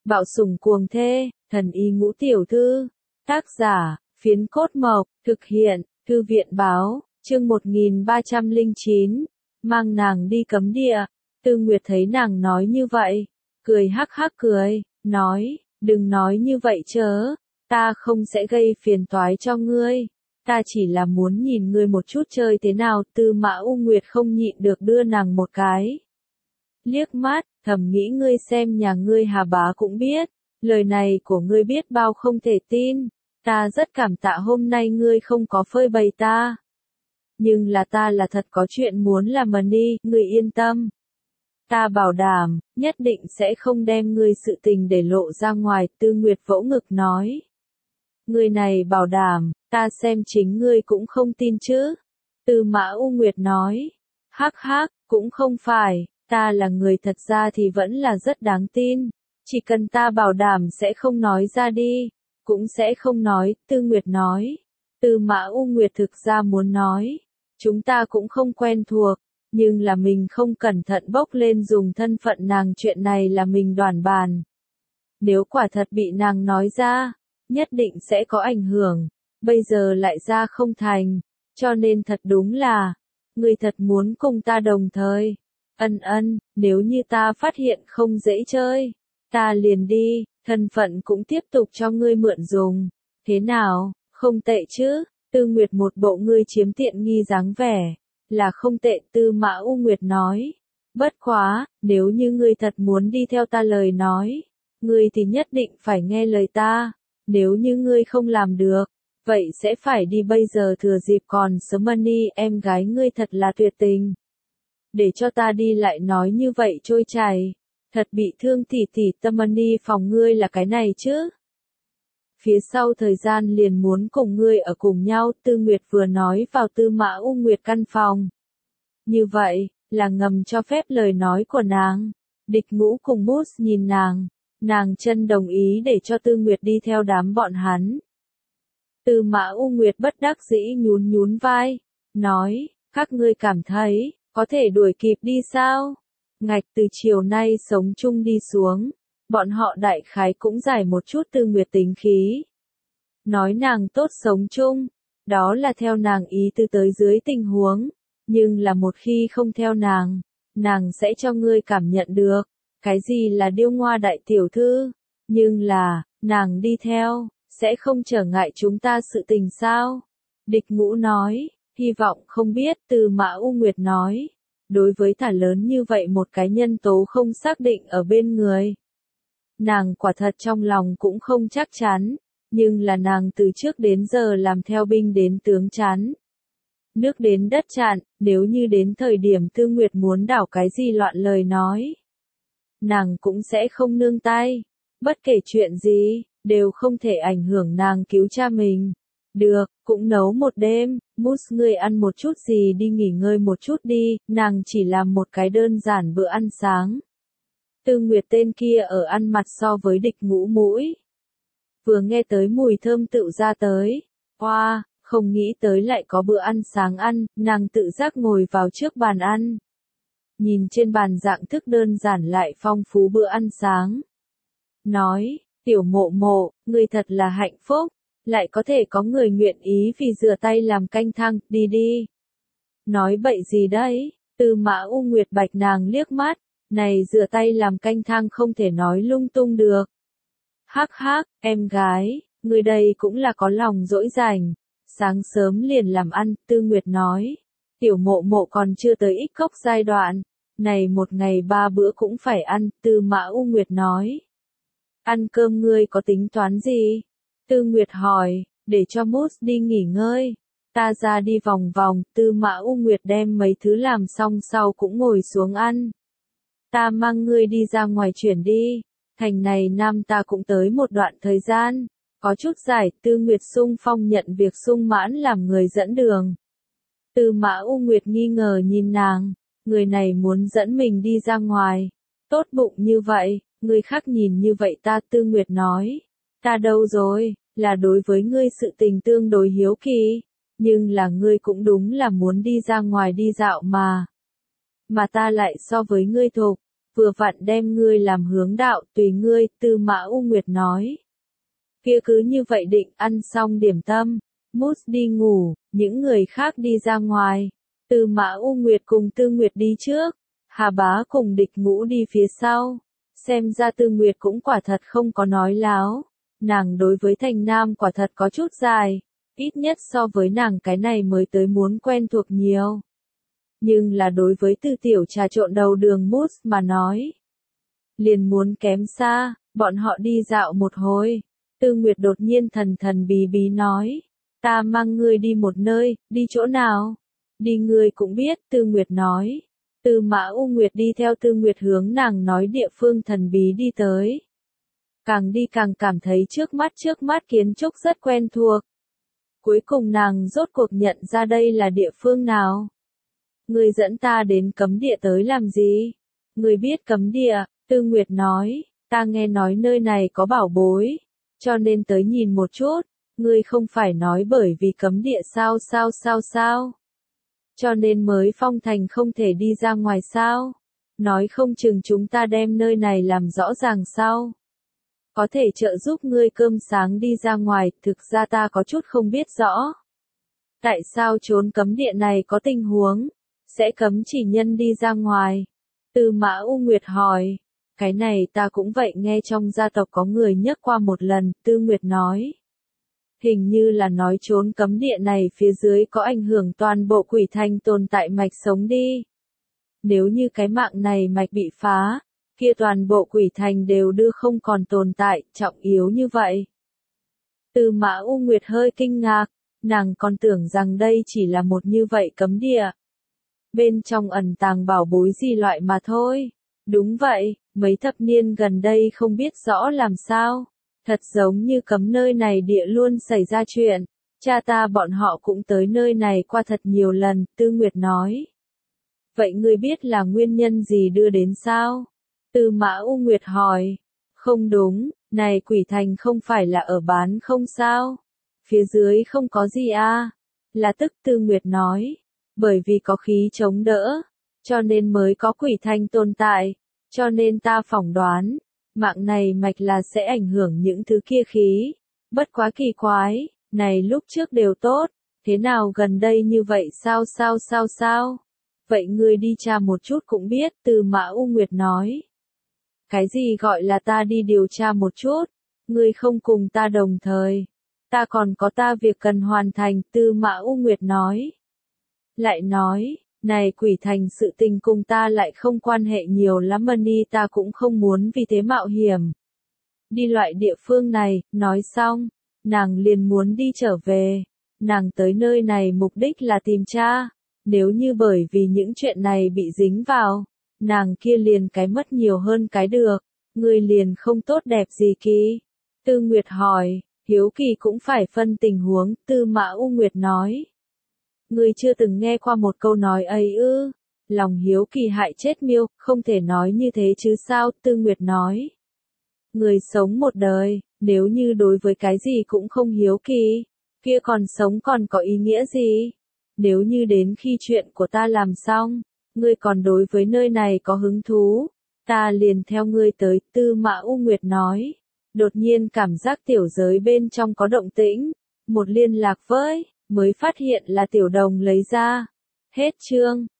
Bạo sủng cuồng thê, thần y ngũ tiểu thư. Tác giả, Phiến Cốt Mộc, thực hiện, Thư viện báo, chương 1309, mang nàng đi cấm địa. Tư Nguyệt thấy nàng nói như vậy, cười hắc hắc cười, nói, đừng nói như vậy chớ, ta không sẽ gây phiền toái cho ngươi, ta chỉ là muốn nhìn ngươi một chút chơi thế nào. Tư Mã U Nguyệt không nhịn được đưa nàng một cái liếc mắt, thầm nghĩ ngươi xem nhà ngươi Hà bá cũng biết, lời này của ngươi biết bao không thể tin, ta rất cảm tạ hôm nay ngươi không có phơi bày ta. Nhưng là ta là thật có chuyện muốn làm mà đi, ngươi yên tâm. Ta bảo đảm, nhất định sẽ không đem ngươi sự tình để lộ ra ngoài. Tư Nguyệt vỗ ngực nói. Ngươi này bảo đảm, ta xem chính ngươi cũng không tin chứ. Tư Mã U Nguyệt nói. Hắc hắc, cũng không phải, ta là người thật ra thì vẫn là rất đáng tin. Chỉ cần ta bảo đảm sẽ không nói ra đi, cũng sẽ không nói. Tư Nguyệt nói. Tư Mã U Nguyệt thực ra muốn nói. Chúng ta cũng không quen thuộc. Nhưng là mình không cẩn thận bốc lên dùng thân phận nàng, chuyện này là mình đoản bàn. Nếu quả thật bị nàng nói ra, nhất định sẽ có ảnh hưởng, bây giờ lại ra không thành, cho nên thật đúng là, ngươi thật muốn cùng ta đồng thời. Ân, nếu như ta phát hiện không dễ chơi, ta liền đi, thân phận cũng tiếp tục cho ngươi mượn dùng. Thế nào, không tệ chứ? Tư Nguyệt một bộ ngươi chiếm tiện nghi dáng vẻ. Là không tệ. Tư Mã U Nguyệt nói. Bất quá, nếu như ngươi thật muốn đi theo ta lời nói, ngươi thì nhất định phải nghe lời ta. Nếu như ngươi không làm được, vậy sẽ phải đi bây giờ thừa dịp còn sớm. Mani, em gái ngươi thật là tuyệt tình. Để cho ta đi lại nói như vậy trôi chảy. Thật bị thương tỉ tỉ. Tâm Mani phòng ngươi là cái này chứ. Phía sau thời gian liền muốn cùng ngươi ở cùng nhau. Tư Nguyệt vừa nói vào Tư Mã U Nguyệt căn phòng. Như vậy, là ngầm cho phép lời nói của nàng. Địch Ngũ cùng Mút nhìn nàng chân đồng ý để cho Tư Nguyệt đi theo đám bọn hắn. Tư Mã U Nguyệt bất đắc dĩ nhún vai, nói, các ngươi cảm thấy, có thể đuổi kịp đi sao? Ngạch, từ chiều nay sống chung đi xuống. Bọn họ đại khái cũng giải một chút. Tư Nguyệt tính khí. Nói nàng tốt sống chung, đó là theo nàng ý tư tới dưới tình huống, nhưng là một khi không theo nàng sẽ cho ngươi cảm nhận được, cái gì là điêu ngoa đại tiểu thư, nhưng là, nàng đi theo, sẽ không trở ngại chúng ta sự tình sao? Địch Ngũ nói, hy vọng không biết. Tư Mã U Nguyệt nói, đối với thả lớn như vậy một cái nhân tố không xác định ở bên người. Nàng quả thật trong lòng cũng không chắc chắn, nhưng là nàng từ trước đến giờ làm theo binh đến tướng chắn. Nước đến đất chặn, nếu như đến thời điểm Tư Nguyệt muốn đảo cái gì loạn lời nói, nàng cũng sẽ không nương tay. Bất kể chuyện gì, đều không thể ảnh hưởng nàng cứu cha mình. Được, cũng nấu một đêm, Mút ngươi ăn một chút gì đi, nghỉ ngơi một chút đi, nàng chỉ làm một cái đơn giản bữa ăn sáng. Tư Nguyệt tên kia ở ăn mặt so với Địch Ngũ mũi. Vừa nghe tới mùi thơm tựu ra tới. Hoa, không nghĩ tới lại có bữa ăn sáng ăn, nàng tự giác ngồi vào trước bàn ăn. Nhìn trên bàn dạng thức đơn giản lại phong phú bữa ăn sáng. Nói, Tiểu Mộ Mộ, ngươi thật là hạnh phúc, lại có thể có người nguyện ý vì rửa tay làm canh thang, đi. Nói bậy gì đấy? Tư Mã U Nguyệt bạch nàng liếc mắt. Này rửa tay làm canh thang không thể nói lung tung được. Hắc hắc, em gái, người đây cũng là có lòng dỗi rảnh. Sáng sớm liền làm ăn. Tư Nguyệt nói. Tiểu Mộ Mộ còn chưa tới ích cốc giai đoạn. Này một ngày 3 bữa cũng phải ăn. Tư Mã U Nguyệt nói. Ăn cơm ngươi có tính toán gì? Tư Nguyệt hỏi, để cho Mút đi nghỉ ngơi. Ta ra đi vòng vòng. Tư Mã U Nguyệt đem mấy thứ làm xong sau cũng ngồi xuống ăn. Ta mang ngươi đi ra ngoài chuyển đi, thành này Nam ta cũng tới một đoạn thời gian, có chút giải. Tư Nguyệt sung phong nhận việc, sung mãn làm người dẫn đường. Tư Mã U Nguyệt nghi ngờ nhìn nàng, người này muốn dẫn mình đi ra ngoài, tốt bụng như vậy, người khác nhìn như vậy ta. Tư Nguyệt nói, ta đâu rồi, là đối với ngươi sự tình tương đối hiếu kỳ, nhưng là ngươi cũng đúng là muốn đi ra ngoài đi dạo mà ta lại so với ngươi thục. vừa vặn đem ngươi làm hướng đạo, tùy ngươi, Tư Mã U Nguyệt nói. Kia cứ như vậy định, ăn xong điểm tâm, Mút đi ngủ, những người khác đi ra ngoài. Tư Mã U Nguyệt cùng Tư Nguyệt đi trước, Hà Bá cùng Địch Ngũ đi phía sau. Xem ra Tư Nguyệt cũng quả thật không có nói láo. Nàng đối với Thành Nam quả thật có chút dài, ít nhất so với nàng cái này mới tới muốn quen thuộc nhiều. Nhưng là đối với Tư tiểu trà trộn đầu đường Mút mà nói, liền muốn kém xa, bọn họ đi dạo một hồi. Tư Nguyệt đột nhiên thần thần bí bí nói, ta mang ngươi đi một nơi, đi chỗ nào? Đi ngươi cũng biết, Tư Nguyệt nói. Tư Mã U Nguyệt đi theo Tư Nguyệt hướng nàng nói địa phương thần bí đi tới. Càng đi càng cảm thấy trước mắt kiến trúc rất quen thuộc. Cuối cùng nàng rốt cuộc nhận ra đây là địa phương nào. Ngươi dẫn ta đến cấm địa tới làm gì? Ngươi biết cấm địa, Tư Nguyệt nói, ta nghe nói nơi này có bảo bối, cho nên tới nhìn một chút. Ngươi không phải nói bởi vì cấm địa sao? Cho nên mới phong thành không thể đi ra ngoài sao? Nói không chừng chúng ta đem nơi này làm rõ ràng sao? Có thể trợ giúp ngươi cơm sáng đi ra ngoài, thực ra ta có chút không biết rõ. Tại sao trốn cấm địa này có tình huống? Sẽ cấm chỉ nhân đi ra ngoài? Tư Mã U Nguyệt hỏi. Cái này ta cũng vậy, nghe trong gia tộc có người nhắc qua một lần, Tư Nguyệt nói. Hình như là nói trốn cấm địa này phía dưới có ảnh hưởng toàn bộ quỷ thành tồn tại mạch sống đi. Nếu như cái mạng này mạch bị phá, kia toàn bộ quỷ thành đều đưa không còn tồn tại, trọng yếu như vậy. Tư Mã U Nguyệt hơi kinh ngạc, nàng còn tưởng rằng đây chỉ là một như vậy cấm địa. Bên trong ẩn tàng bảo bối gì loại mà thôi. Đúng vậy, mấy thập niên gần đây không biết rõ làm sao. Thật giống như cấm nơi này địa luôn xảy ra chuyện. Cha ta bọn họ cũng tới nơi này qua thật nhiều lần, Tư Nguyệt nói. Vậy ngươi biết là nguyên nhân gì đưa đến sao? Tư Mã U Nguyệt hỏi. Không đúng, này quỷ thành không phải là ở bán không sao? Phía dưới không có gì à? Là tức Tư Nguyệt nói. Bởi vì có khí chống đỡ, cho nên mới có quỷ thành tồn tại. Cho nên ta phỏng đoán, mạng này mạch là sẽ ảnh hưởng những thứ kia khí. Bất quá kỳ quái, này lúc trước đều tốt, thế nào gần đây như vậy sao? Vậy ngươi đi tra một chút cũng biết, Tư Mã U Nguyệt nói. Cái gì gọi là ta đi điều tra một chút? Ngươi không cùng ta đồng thời. Ta còn có ta việc cần hoàn thành, Tư Mã U Nguyệt nói. Lại nói, này quỷ thành sự tình cùng ta lại không quan hệ nhiều lắm, Mani ta cũng không muốn vì thế mạo hiểm. Đi loại địa phương này, nói xong, nàng liền muốn đi trở về. Nàng tới nơi này mục đích là tìm cha. Nếu như bởi vì những chuyện này bị dính vào, nàng kia liền cái mất nhiều hơn cái được. Người liền không tốt đẹp gì kì? Tư Nguyệt hỏi, hiếu kỳ cũng phải phân tình huống, Tư Mã U Nguyệt nói. Ngươi chưa từng nghe qua một câu nói ấy ư? Lòng hiếu kỳ hại chết miêu, không thể nói như thế chứ sao, Tư Nguyệt nói. Người sống một đời, nếu như đối với cái gì cũng không hiếu kỳ, kia còn sống còn có ý nghĩa gì? Nếu như đến khi chuyện của ta làm xong, ngươi còn đối với nơi này có hứng thú, ta liền theo ngươi tới, Tư Mã U Nguyệt nói. Đột nhiên cảm giác tiểu giới bên trong có động tĩnh, một liên lạc với, mới phát hiện là Tiểu Đồng lấy ra. Hết chương.